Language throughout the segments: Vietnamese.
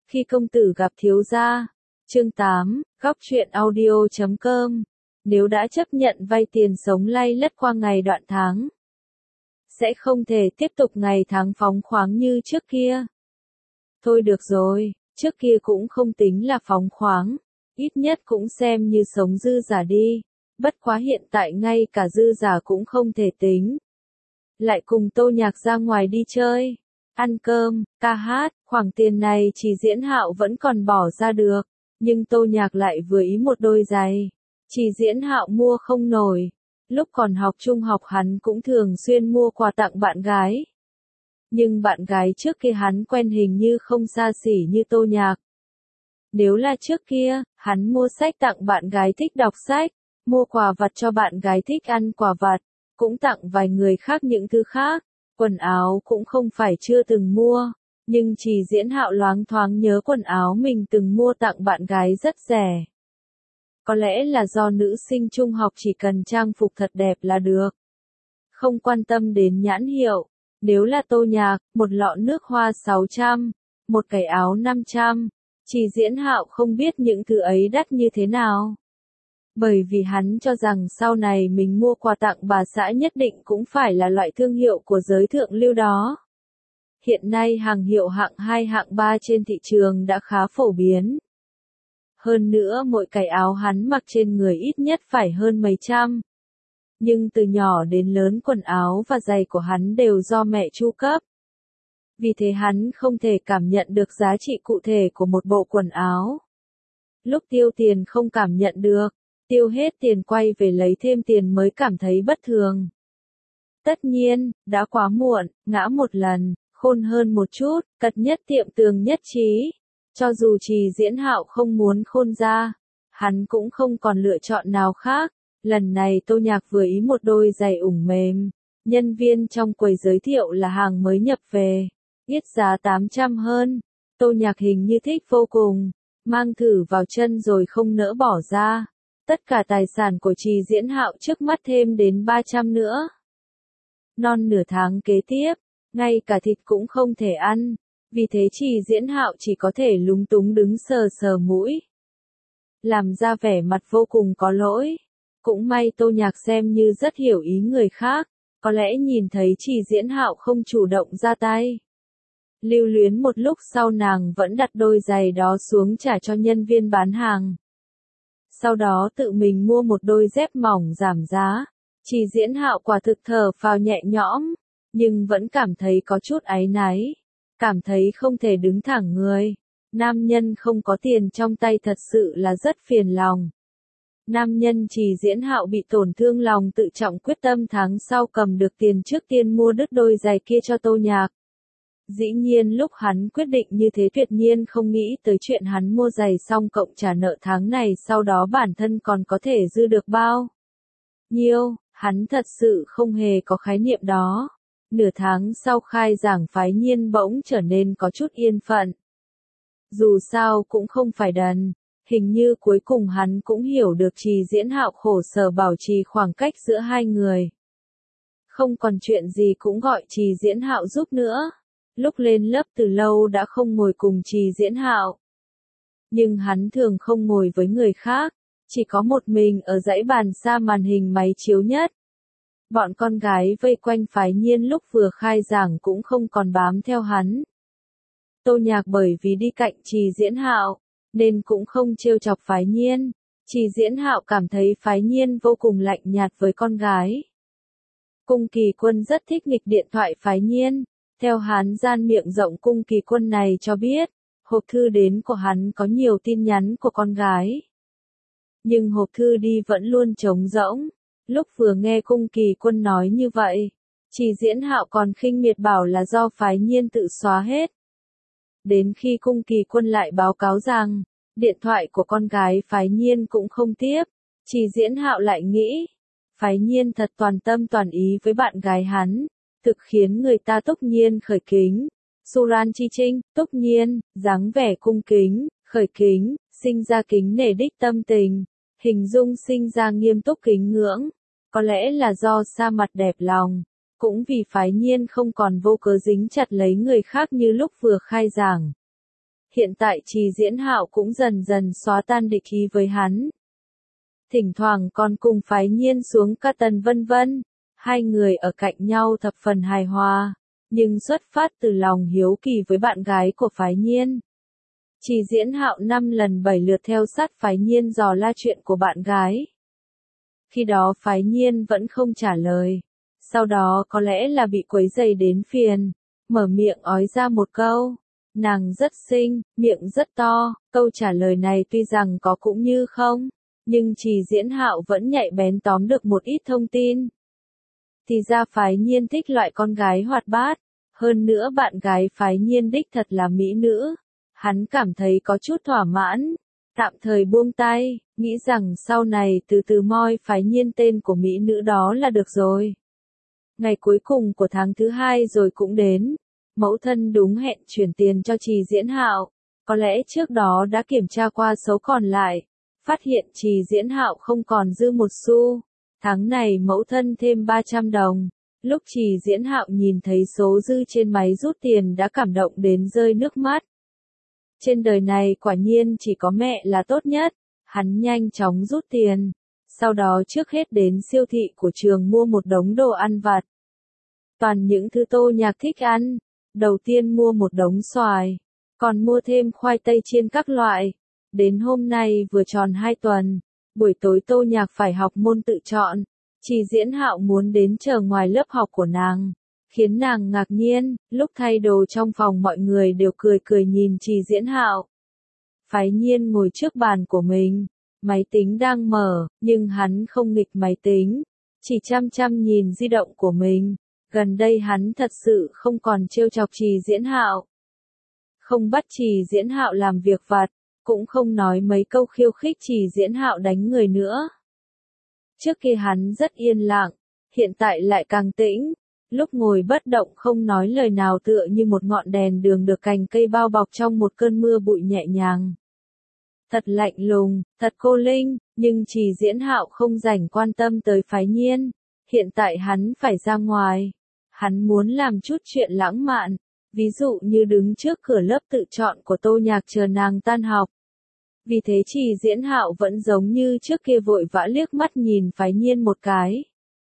Khi công tử gặp thiếu gia. Chương 8, góc truyện audio.com. Nếu đã chấp nhận vay tiền sống lay lất qua ngày đoạn tháng, sẽ không thể tiếp tục ngày tháng phóng khoáng như trước kia. Thôi được rồi, trước kia cũng không tính là phóng khoáng, ít nhất cũng xem như sống dư giả đi, bất quá hiện tại ngay cả dư giả cũng không thể tính. Lại cùng Tô Nhạc ra ngoài đi chơi, ăn cơm, ca hát, khoản tiền này chỉ Diễn Hạo vẫn còn bỏ ra được, nhưng Tô Nhạc lại vừa ý một đôi giày, chỉ Diễn Hạo mua không nổi. Lúc còn học trung học hắn cũng thường xuyên mua quà tặng bạn gái. Nhưng bạn gái trước kia hắn quen hình như không xa xỉ như Tô Nhạc. Nếu là trước kia, hắn mua sách tặng bạn gái thích đọc sách, mua quà vặt cho bạn gái thích ăn quà vặt, cũng tặng vài người khác những thứ khác. Quần áo cũng không phải chưa từng mua, nhưng chỉ Diễn Hạo loáng thoáng nhớ quần áo mình từng mua tặng bạn gái rất rẻ. Có lẽ là do nữ sinh trung học chỉ cần trang phục thật đẹp là được, không quan tâm đến nhãn hiệu. Nếu là Tô Nhạc, một lọ nước hoa 600, một cái áo 500, chỉ Diễn Hạo không biết những thứ ấy đắt như thế nào. Bởi vì hắn cho rằng sau này mình mua quà tặng bà xã nhất định cũng phải là loại thương hiệu của giới thượng lưu đó. Hiện nay hàng hiệu hạng 2 hạng 3 trên thị trường đã khá phổ biến. Hơn nữa mỗi cái áo hắn mặc trên người ít nhất phải hơn mấy trăm. Nhưng từ nhỏ đến lớn quần áo và giày của hắn đều do mẹ chu cấp. Vì thế hắn không thể cảm nhận được giá trị cụ thể của một bộ quần áo. Lúc tiêu tiền không cảm nhận được, tiêu hết tiền quay về lấy thêm tiền mới cảm thấy bất thường. Tất nhiên, đã quá muộn, ngã một lần, khôn hơn một chút, cật nhất tiệm tường nhất trí. Cho dù chỉ Diễn Hạo không muốn khôn ra, hắn cũng không còn lựa chọn nào khác. Lần này Tô Nhạc vừa ý một đôi giày ủng mềm, nhân viên trong quầy giới thiệu là hàng mới nhập về, ít giá 800 hơn. Tô Nhạc hình như thích vô cùng, mang thử vào chân rồi không nỡ bỏ ra. Tất cả tài sản của Trì Diễn Hạo trước mắt thêm đến 300 nữa. Non nửa tháng kế tiếp, ngay cả thịt cũng không thể ăn, vì thế Trì Diễn Hạo chỉ có thể lúng túng đứng sờ sờ mũi, làm ra vẻ mặt vô cùng có lỗi. Cũng may Tô Nhạc xem như rất hiểu ý người khác, có lẽ nhìn thấy Trì Diễn Hạo không chủ động ra tay. Lưu luyến một lúc sau nàng vẫn đặt đôi giày đó xuống trả cho nhân viên bán hàng. Sau đó tự mình mua một đôi dép mỏng giảm giá. Trì Diễn Hạo quả thực thở phào nhẹ nhõm, nhưng vẫn cảm thấy có chút áy náy, cảm thấy không thể đứng thẳng người. Nam nhân không có tiền trong tay thật sự là rất phiền lòng. Nam nhân Trì Diễn Hạo bị tổn thương lòng tự trọng, quyết tâm tháng sau cầm được tiền trước tiên mua đứt đôi giày kia cho Tô Nhạc. Dĩ nhiên lúc hắn quyết định như thế tuyệt nhiên không nghĩ tới chuyện hắn mua giày xong cộng trả nợ tháng này sau đó bản thân còn có thể dư được bao nhiêu, hắn thật sự không hề có khái niệm đó. Nửa tháng sau khai giảng phái nhiên bỗng trở nên có chút yên phận. Dù sao cũng không phải đần, hình như cuối cùng hắn cũng hiểu được Trì Diễn Hạo khổ sở bảo trì khoảng cách giữa hai người. Không còn chuyện gì cũng gọi Trì Diễn Hạo giúp nữa. Lúc lên lớp từ lâu đã không ngồi cùng Trì Diễn Hạo. Nhưng hắn thường không ngồi với người khác, chỉ có một mình ở dãy bàn xa màn hình máy chiếu nhất. Bọn con gái vây quanh phái nhiên lúc vừa khai giảng cũng không còn bám theo hắn. Tô Nhạc bởi vì đi cạnh Trì Diễn Hạo, nên cũng không trêu chọc phái nhiên. Trì Diễn Hạo cảm thấy phái nhiên vô cùng lạnh nhạt với con gái. Cung Kỳ Quân rất thích nghịch điện thoại phái nhiên. Theo hắn gian miệng rộng Cung Kỳ Quân này cho biết, hộp thư đến của hắn có nhiều tin nhắn của con gái. Nhưng hộp thư đi vẫn luôn trống rỗng. Lúc vừa nghe Cung Kỳ Quân nói như vậy, Trì Diễn Hạo còn khinh miệt bảo là do phái nhiên tự xóa hết. Đến khi Cung Kỳ Quân lại báo cáo rằng, điện thoại của con gái phái nhiên cũng không tiếp, Trì Diễn Hạo lại nghĩ, phái nhiên thật toàn tâm toàn ý với bạn gái hắn, thực khiến người ta túc nhiên khởi kính. Suran Chi Trinh, túc nhiên, dáng vẻ cung kính, khởi kính, sinh ra kính nể đích tâm tình, hình dung sinh ra nghiêm túc kính ngưỡng. Có lẽ là do sa mặt đẹp lòng, cũng vì phái nhiên không còn vô cớ dính chặt lấy người khác như lúc vừa khai giảng. Hiện tại Trì Diễn Hạo cũng dần dần xóa tan địch ý với hắn. Thỉnh thoảng còn cùng Phái Nhiên xuống ca tần vân vân. Hai người ở cạnh nhau thập phần hài hòa, nhưng xuất phát từ lòng hiếu kỳ với bạn gái của Phái Nhiên. Trì Diễn Hạo 5 lần 7 lượt theo sát Phái Nhiên dò la chuyện của bạn gái. Khi đó Phái Nhiên vẫn không trả lời. Sau đó có lẽ là bị quấy rầy đến phiền, mở miệng ói ra một câu. Nàng rất xinh, miệng rất to, câu trả lời này tuy rằng có cũng như không, nhưng Trì Diễn Hạo vẫn nhạy bén tóm được một ít thông tin. Thì ra Phái Nhiên thích loại con gái hoạt bát, hơn nữa bạn gái Phái Nhiên đích thật là mỹ nữ. Hắn cảm thấy có chút thỏa mãn, tạm thời buông tay, nghĩ rằng sau này từ từ moi Phái Nhiên tên của mỹ nữ đó là được rồi. Ngày cuối cùng của tháng thứ 2 rồi cũng đến, mẫu thân đúng hẹn chuyển tiền cho Trì Diễn Hạo, có lẽ trước đó đã kiểm tra qua số còn lại, phát hiện Trì Diễn Hạo không còn dư một xu. Tháng này mẫu thân thêm 300 đồng. Lúc Trì Diễn Hạo nhìn thấy số dư trên máy rút tiền đã cảm động đến rơi nước mắt. Trên đời này quả nhiên chỉ có mẹ là tốt nhất. Hắn nhanh chóng rút tiền. Sau đó trước hết đến siêu thị của trường mua một đống đồ ăn vặt. Toàn những thứ Tô Nhạc thích ăn. Đầu tiên mua một đống xoài. Còn mua thêm khoai tây chiên các loại. Đến hôm nay vừa tròn 2 tuần. Buổi tối Tô Nhạc phải học môn tự chọn. Trì Diễn Hạo muốn đến chờ ngoài lớp học của nàng. Khiến nàng ngạc nhiên, lúc thay đồ trong phòng mọi người đều cười cười nhìn Trì Diễn Hạo. Phái Nhiên ngồi trước bàn của mình. Máy tính đang mở, nhưng hắn không nghịch máy tính. Chỉ chăm chăm nhìn di động của mình. Gần đây hắn thật sự không còn trêu chọc Trì Diễn Hạo. Không bắt Trì Diễn Hạo làm việc vặt. Cũng không nói mấy câu khiêu khích Trì Diễn Hạo đánh người nữa. Trước kia hắn rất yên lặng, hiện tại lại càng tĩnh, lúc ngồi bất động không nói lời nào tựa như một ngọn đèn đường được cành cây bao bọc trong một cơn mưa bụi nhẹ nhàng. Thật lạnh lùng, thật cô linh, nhưng Trì Diễn Hạo không rảnh quan tâm tới Phái Nhiên, hiện tại hắn phải ra ngoài, hắn muốn làm chút chuyện lãng mạn, ví dụ như đứng trước cửa lớp tự chọn của Tô Nhạc chờ nàng tan học. Vì thế Trì Diễn Hạo vẫn giống như trước kia vội vã liếc mắt nhìn Phái Nhiên một cái.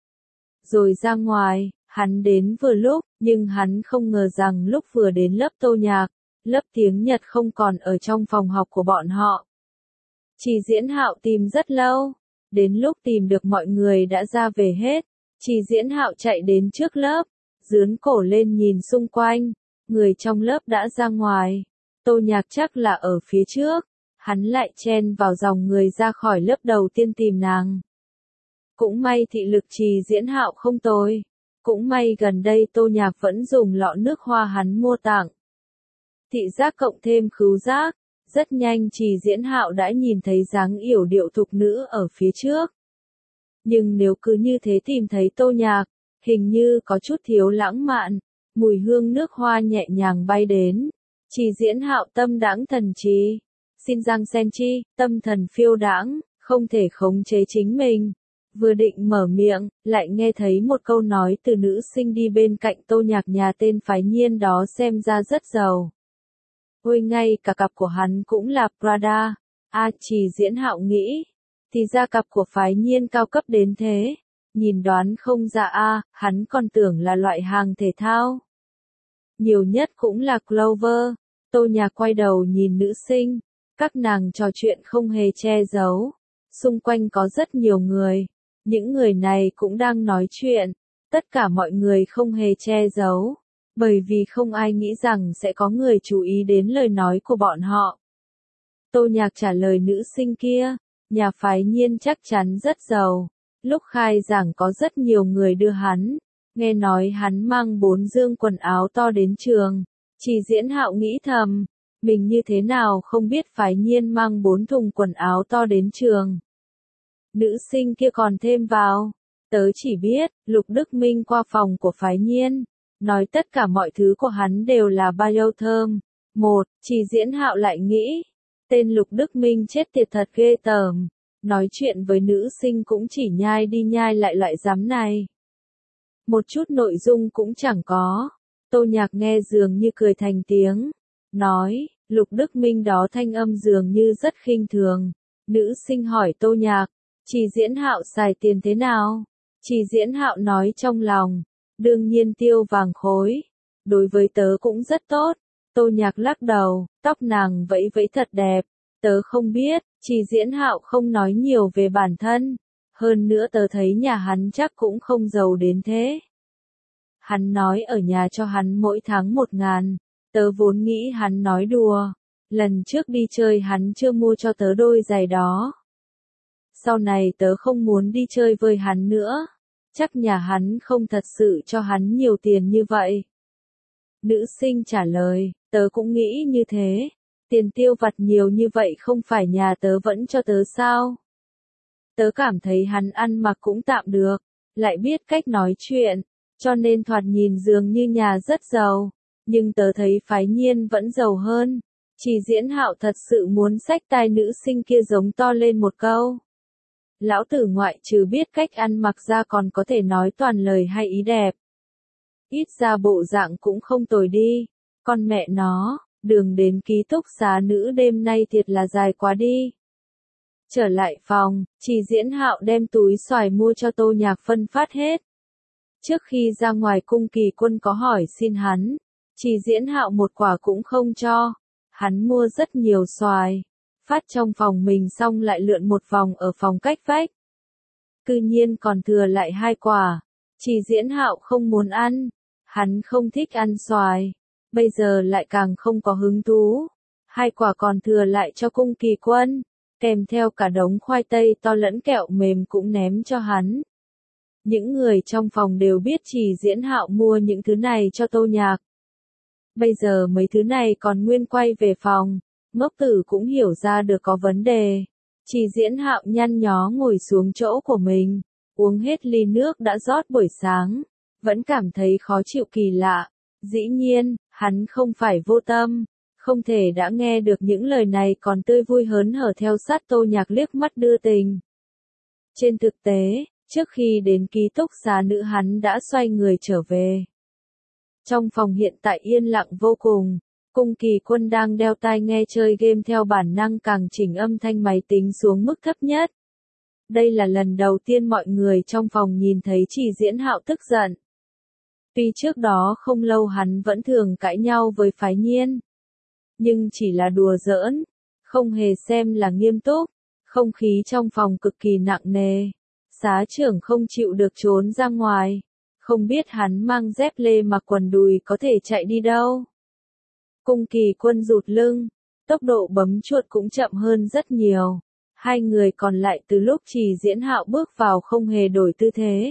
Rồi ra ngoài, hắn đến vừa lúc, nhưng hắn không ngờ rằng lúc vừa đến lớp Tô Nhạc, lớp tiếng Nhật không còn ở trong phòng học của bọn họ. Trì Diễn Hạo tìm rất lâu, đến lúc tìm được mọi người đã ra về hết, Trì Diễn Hạo chạy đến trước lớp, dướn cổ lên nhìn xung quanh, người trong lớp đã ra ngoài, Tô Nhạc chắc là ở phía trước. Hắn lại chen vào dòng người ra khỏi lớp đầu tiên tìm nàng. Cũng may thị lực Trì Diễn Hạo không tồi. Cũng may gần đây Tô Nhạc vẫn dùng lọ nước hoa hắn mua tặng. Thị giác cộng thêm khứu giác, rất nhanh Trì Diễn Hạo đã nhìn thấy dáng yểu điệu thục nữ ở phía trước. Nhưng nếu cứ như thế tìm thấy Tô Nhạc, hình như có chút thiếu lãng mạn, mùi hương nước hoa nhẹ nhàng bay đến. Trì Diễn Hạo tâm đãng thần trí. Xin Giang Sen Chi, tâm thần phiêu đãng, không thể khống chế chính mình. Vừa định mở miệng, lại nghe thấy một câu nói từ nữ sinh đi bên cạnh Tô Nhạc nhà tên Phái Nhiên đó xem ra rất giàu. Ôi ngay cả cặp của hắn cũng là Prada. Trì Diễn Hạo nghĩ. Thì ra cặp của Phái Nhiên cao cấp đến thế. Nhìn đoán không ra hắn còn tưởng là loại hàng thể thao. Nhiều nhất cũng là Clover. Tô Nhạc quay đầu nhìn nữ sinh. Các nàng trò chuyện không hề che giấu. Xung quanh có rất nhiều người. Những người này cũng đang nói chuyện. Tất cả mọi người không hề che giấu. Bởi vì không ai nghĩ rằng sẽ có người chú ý đến lời nói của bọn họ. Tô Nhạc trả lời nữ sinh kia. Nhà Phái Nhiên chắc chắn rất giàu. Lúc khai giảng có rất nhiều người đưa hắn. Nghe nói hắn mang 4 dương quần áo to đến trường. Trì Diễn Hạo nghĩ thầm. Mình như thế nào không biết Phái Nhiên mang 4 thùng quần áo to đến trường. Nữ sinh kia còn thêm vào. Tớ chỉ biết, Lục Đức Minh qua phòng của Phái Nhiên. Nói tất cả mọi thứ của hắn đều là bio thơm. Trì Diễn Hạo lại nghĩ. Tên Lục Đức Minh chết tiệt thật ghê tởm. Nói chuyện với nữ sinh cũng chỉ nhai đi nhai lại loại giám này. Một chút nội dung cũng chẳng có. Tô Nhạc nghe dường như cười thành tiếng. Nói, Lục Đức Minh đó thanh âm dường như rất khinh thường. Nữ sinh hỏi Tô Nhạc, Chỉ Diễn Hạo xài tiền thế nào? Chỉ Diễn Hạo nói trong lòng, đương nhiên tiêu vàng khối. Đối với tớ cũng rất tốt. Tô Nhạc lắc đầu, tóc nàng vẫy vẫy thật đẹp. Tớ không biết, Chỉ Diễn Hạo không nói nhiều về bản thân. Hơn nữa tớ thấy nhà hắn chắc cũng không giàu đến thế. Hắn nói ở nhà cho hắn mỗi tháng 1.000. Tớ vốn nghĩ hắn nói đùa. Lần trước đi chơi hắn chưa mua cho tớ đôi giày đó. Sau này tớ không muốn đi chơi với hắn nữa. Chắc nhà hắn không thật sự cho hắn nhiều tiền như vậy. Nữ sinh trả lời, tớ cũng nghĩ như thế. Tiền tiêu vặt nhiều như vậy không phải nhà tớ vẫn cho tớ sao? Tớ cảm thấy hắn ăn mặc cũng tạm được, lại biết cách nói chuyện, cho nên thoạt nhìn dường như nhà rất giàu. Nhưng tớ thấy Phái Nhiên vẫn giàu hơn. Chỉ Diễn Hạo thật sự muốn xách tai nữ sinh kia giống to lên một câu. Lão tử ngoại trừ biết cách ăn mặc ra còn có thể nói toàn lời hay ý đẹp. Ít ra bộ dạng cũng không tồi đi. Con mẹ nó, đường đến ký túc xá nữ đêm nay thiệt là dài quá đi. Trở lại phòng, Chỉ Diễn Hạo đem túi xoài mua cho Tô Nhạc phân phát hết. Trước khi ra ngoài Cung Kỳ Quân có hỏi xin hắn, Chỉ Diễn Hạo một quả cũng không cho. Hắn mua rất nhiều xoài, phát trong phòng mình xong lại lượn một vòng ở phòng cách vách. Cư nhiên còn thừa lại 2 quả. Chỉ Diễn Hạo không muốn ăn, hắn không thích ăn xoài, bây giờ lại càng không có hứng thú. 2 quả còn thừa lại cho Cung Kỳ Quân, kèm theo cả đống khoai tây to lẫn kẹo mềm cũng ném cho hắn. Những người trong phòng đều biết Chỉ Diễn Hạo mua những thứ này cho Tô Nhạc. Bây giờ mấy thứ này còn nguyên quay về phòng, Ngốc Tử cũng hiểu ra được có vấn đề. Chỉ Diễn Hạo nhăn nhó ngồi xuống chỗ của mình, uống hết ly nước đã rót buổi sáng, vẫn cảm thấy khó chịu kỳ lạ. Dĩ nhiên, hắn không phải vô tâm, không thể đã nghe được những lời này còn tươi vui hớn hở theo sát Tô Nhạc liếc mắt đưa tình. Trên thực tế, trước khi đến ký túc xá nữ hắn đã xoay người trở về. Trong phòng hiện tại yên lặng vô cùng, Cung Kỳ Quân đang đeo tai nghe chơi game theo bản năng càng chỉnh âm thanh máy tính xuống mức thấp nhất. Đây là lần đầu tiên mọi người trong phòng nhìn thấy Chỉ Diễn Hạo tức giận. Tuy trước đó không lâu hắn vẫn thường cãi nhau với Phái Nhiên, nhưng chỉ là đùa giỡn, không hề xem là nghiêm túc. Không khí trong phòng cực kỳ nặng nề. Xá trưởng không chịu được trốn ra ngoài. Không biết hắn mang dép lê mặc quần đùi có thể chạy đi đâu. Cung Kỳ Quân rụt lưng, tốc độ bấm chuột cũng chậm hơn rất nhiều. 2 người còn lại từ lúc Chỉ Diễn Hạo bước vào không hề đổi tư thế.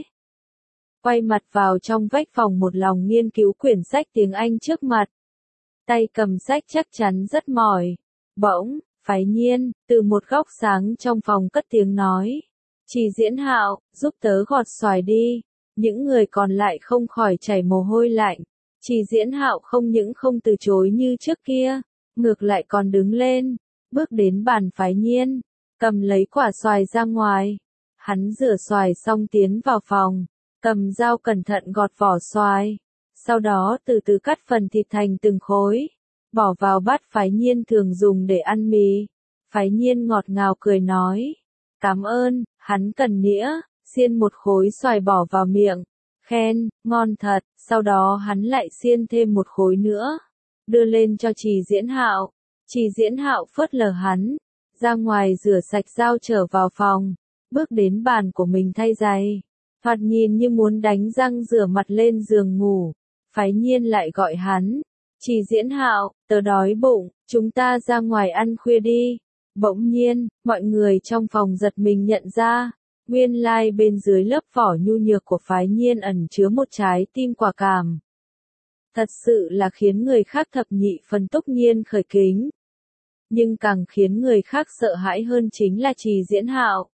Quay mặt vào trong vách phòng một lòng nghiên cứu quyển sách tiếng Anh trước mặt. Tay cầm sách chắc chắn rất mỏi. Bỗng, Phái Nhiên, từ một góc sáng trong phòng cất tiếng nói. Chỉ Diễn Hạo, giúp tớ gọt xoài đi. Những người còn lại không khỏi chảy mồ hôi lạnh. Chỉ Diễn Hạo không những không từ chối như trước kia, ngược lại còn đứng lên, bước đến bàn Phái Nhiên, cầm lấy quả xoài ra ngoài. Hắn rửa xoài xong tiến vào phòng, cầm dao cẩn thận gọt vỏ xoài, sau đó từ từ cắt phần thịt thành từng khối, bỏ vào bát Phái Nhiên thường dùng để ăn mì. Phái Nhiên ngọt ngào cười nói, cảm ơn. Hắn cần nĩa, xiên một khối xoài bỏ vào miệng, khen, ngon thật. Sau đó hắn lại xiên thêm một khối nữa, đưa lên cho Chỉ Diễn Hạo. Chỉ Diễn Hạo phớt lờ hắn, ra ngoài rửa sạch dao trở vào phòng, bước đến bàn của mình thay giày, thoạt nhìn như muốn đánh răng rửa mặt lên giường ngủ. Phái Nhiên lại gọi hắn, Chỉ Diễn Hạo, tớ đói bụng, chúng ta ra ngoài ăn khuya đi. Bỗng nhiên, mọi người trong phòng giật mình nhận ra, nguyên lai bên dưới lớp vỏ nhu nhược của Phái Nhiên ẩn chứa một trái tim quả cảm. Thật sự là khiến người khác thập nhị phần túc nhiên khởi kính. Nhưng càng khiến người khác sợ hãi hơn chính là Chỉ Diễn Hạo.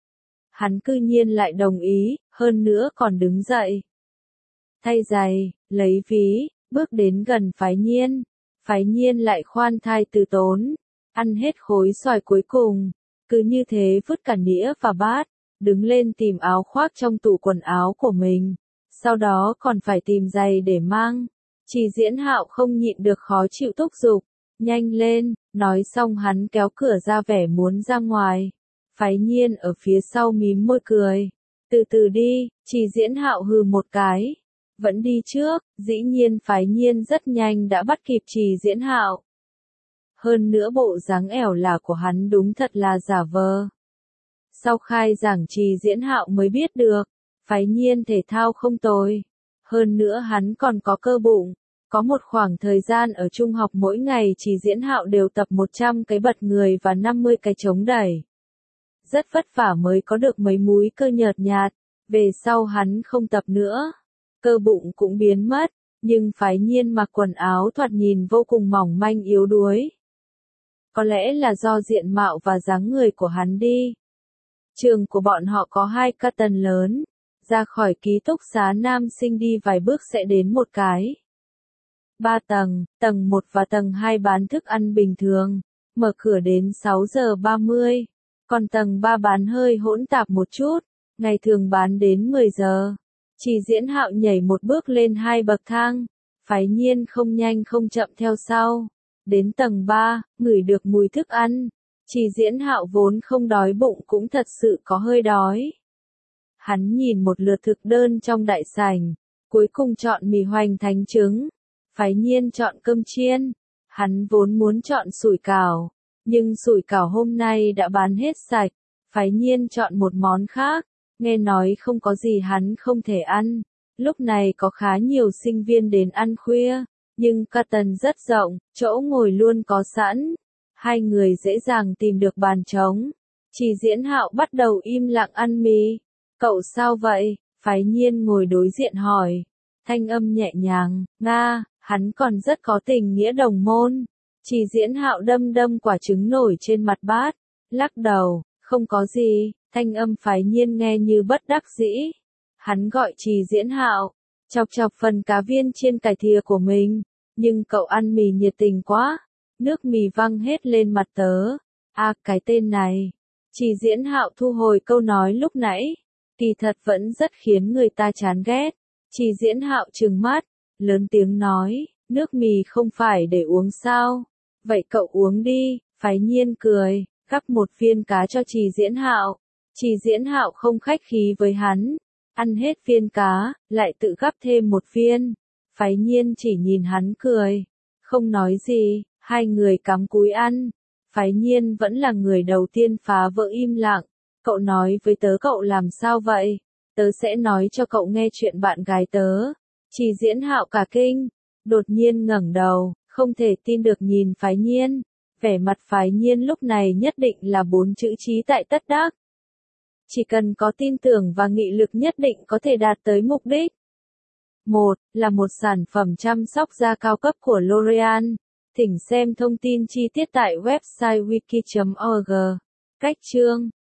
Hắn cư nhiên lại đồng ý, hơn nữa còn đứng dậy. Thay giày, lấy ví, bước đến gần Phái Nhiên. Phái Nhiên lại khoan thai từ tốn, ăn hết khối xoài cuối cùng, cứ như thế vứt cả nĩa và bát, đứng lên tìm áo khoác trong tủ quần áo của mình, sau đó còn phải tìm giày để mang. Chỉ Diễn Hạo không nhịn được khó chịu thúc giục, Nhanh lên, nói xong hắn kéo cửa ra vẻ muốn ra ngoài. Phái Nhiên ở phía sau mím môi cười. Từ từ đi, Trì Diễn Hạo hừ một cái. Vẫn đi trước, dĩ nhiên Phái Nhiên rất nhanh đã bắt kịp Trì Diễn Hạo. Hơn nữa bộ dáng ẻo lả của hắn đúng thật là giả vờ. Sau khai giảng Trì Diễn Hạo mới biết được, Phái Nhiên thể thao không tồi. Hơn nữa hắn còn có cơ bụng. Có một khoảng thời gian ở trung học mỗi ngày Trì Diễn Hạo đều tập 100 cái bật người và 50 cái chống đẩy. Rất vất vả mới có được mấy múi cơ nhợt nhạt, về sau hắn không tập nữa. Cơ bụng cũng biến mất, nhưng Phái Nhiên mặc quần áo thoạt nhìn vô cùng mỏng manh yếu đuối. Có lẽ là do diện mạo và dáng người của hắn đi. Trường của bọn họ có 2 ca tầng lớn, ra khỏi ký túc xá nam sinh đi vài bước sẽ đến một cái. 3 tầng, tầng 1 và tầng 2 bán thức ăn bình thường, mở cửa đến 6 giờ 30, còn tầng 3 bán hơi hỗn tạp một chút, ngày thường bán đến 10 giờ. Trì Diễn Hạo nhảy một bước lên 2 bậc thang, Phái Nhiên không nhanh không chậm theo sau. Đến tầng 3, ngửi được mùi thức ăn. Trì Diễn Hạo vốn không đói bụng cũng thật sự có hơi đói. Hắn nhìn một lượt thực đơn trong đại sảnh, cuối cùng chọn mì hoành thánh trứng. Phái Nhiên chọn cơm chiên. Hắn vốn muốn chọn sủi cảo, nhưng sủi cảo hôm nay đã bán hết sạch. Phái Nhiên chọn một món khác, nghe nói không có gì hắn không thể ăn. Lúc này có khá nhiều sinh viên đến ăn khuya, nhưng ca tần rất rộng, chỗ ngồi luôn có sẵn. Hai người dễ dàng tìm được bàn trống. Trì Diễn Hạo bắt đầu im lặng ăn mì. Cậu sao vậy? Phái Nhiên ngồi đối diện hỏi. Thanh âm nhẹ nhàng, Nga, hắn còn rất có tình nghĩa đồng môn. Trì Diễn Hạo đâm đâm quả trứng nổi trên mặt bát, lắc đầu, không có gì. Thanh âm Phái Nhiên nghe như bất đắc dĩ. Hắn gọi Trì Diễn Hạo, chọc chọc phần cá viên trên cái thìa của mình. Nhưng cậu ăn mì nhiệt tình quá. Nước mì văng hết lên mặt tớ. Cái tên này. Trì Diễn Hạo thu hồi câu nói lúc nãy. Kỳ thật vẫn rất khiến người ta chán ghét. Trì Diễn Hạo trừng mắt, lớn tiếng nói, nước mì không phải để uống sao? Vậy cậu uống đi. Phái Nhiên cười, gắp một viên cá cho Trì Diễn Hạo. Trì Diễn Hạo không khách khí với hắn, ăn hết viên cá, lại tự gắp thêm một viên. Phái Nhiên chỉ nhìn hắn cười, không nói gì, hai người cắm cúi ăn. Phái Nhiên vẫn là người đầu tiên phá vỡ im lặng. Cậu nói với tớ cậu làm sao vậy? Tớ sẽ nói cho cậu nghe chuyện bạn gái tớ. Trì Diễn Hạo cả kinh, đột nhiên ngẩng đầu, không thể tin được nhìn Phái Nhiên. Vẻ mặt Phái Nhiên lúc này nhất định là 4 chữ trí tại tất đắc. Chỉ cần có tin tưởng và nghị lực nhất định có thể đạt tới mục đích. 1. Là một sản phẩm chăm sóc da cao cấp của L'Oreal. Thỉnh xem thông tin chi tiết tại website wiki.org. Cách chương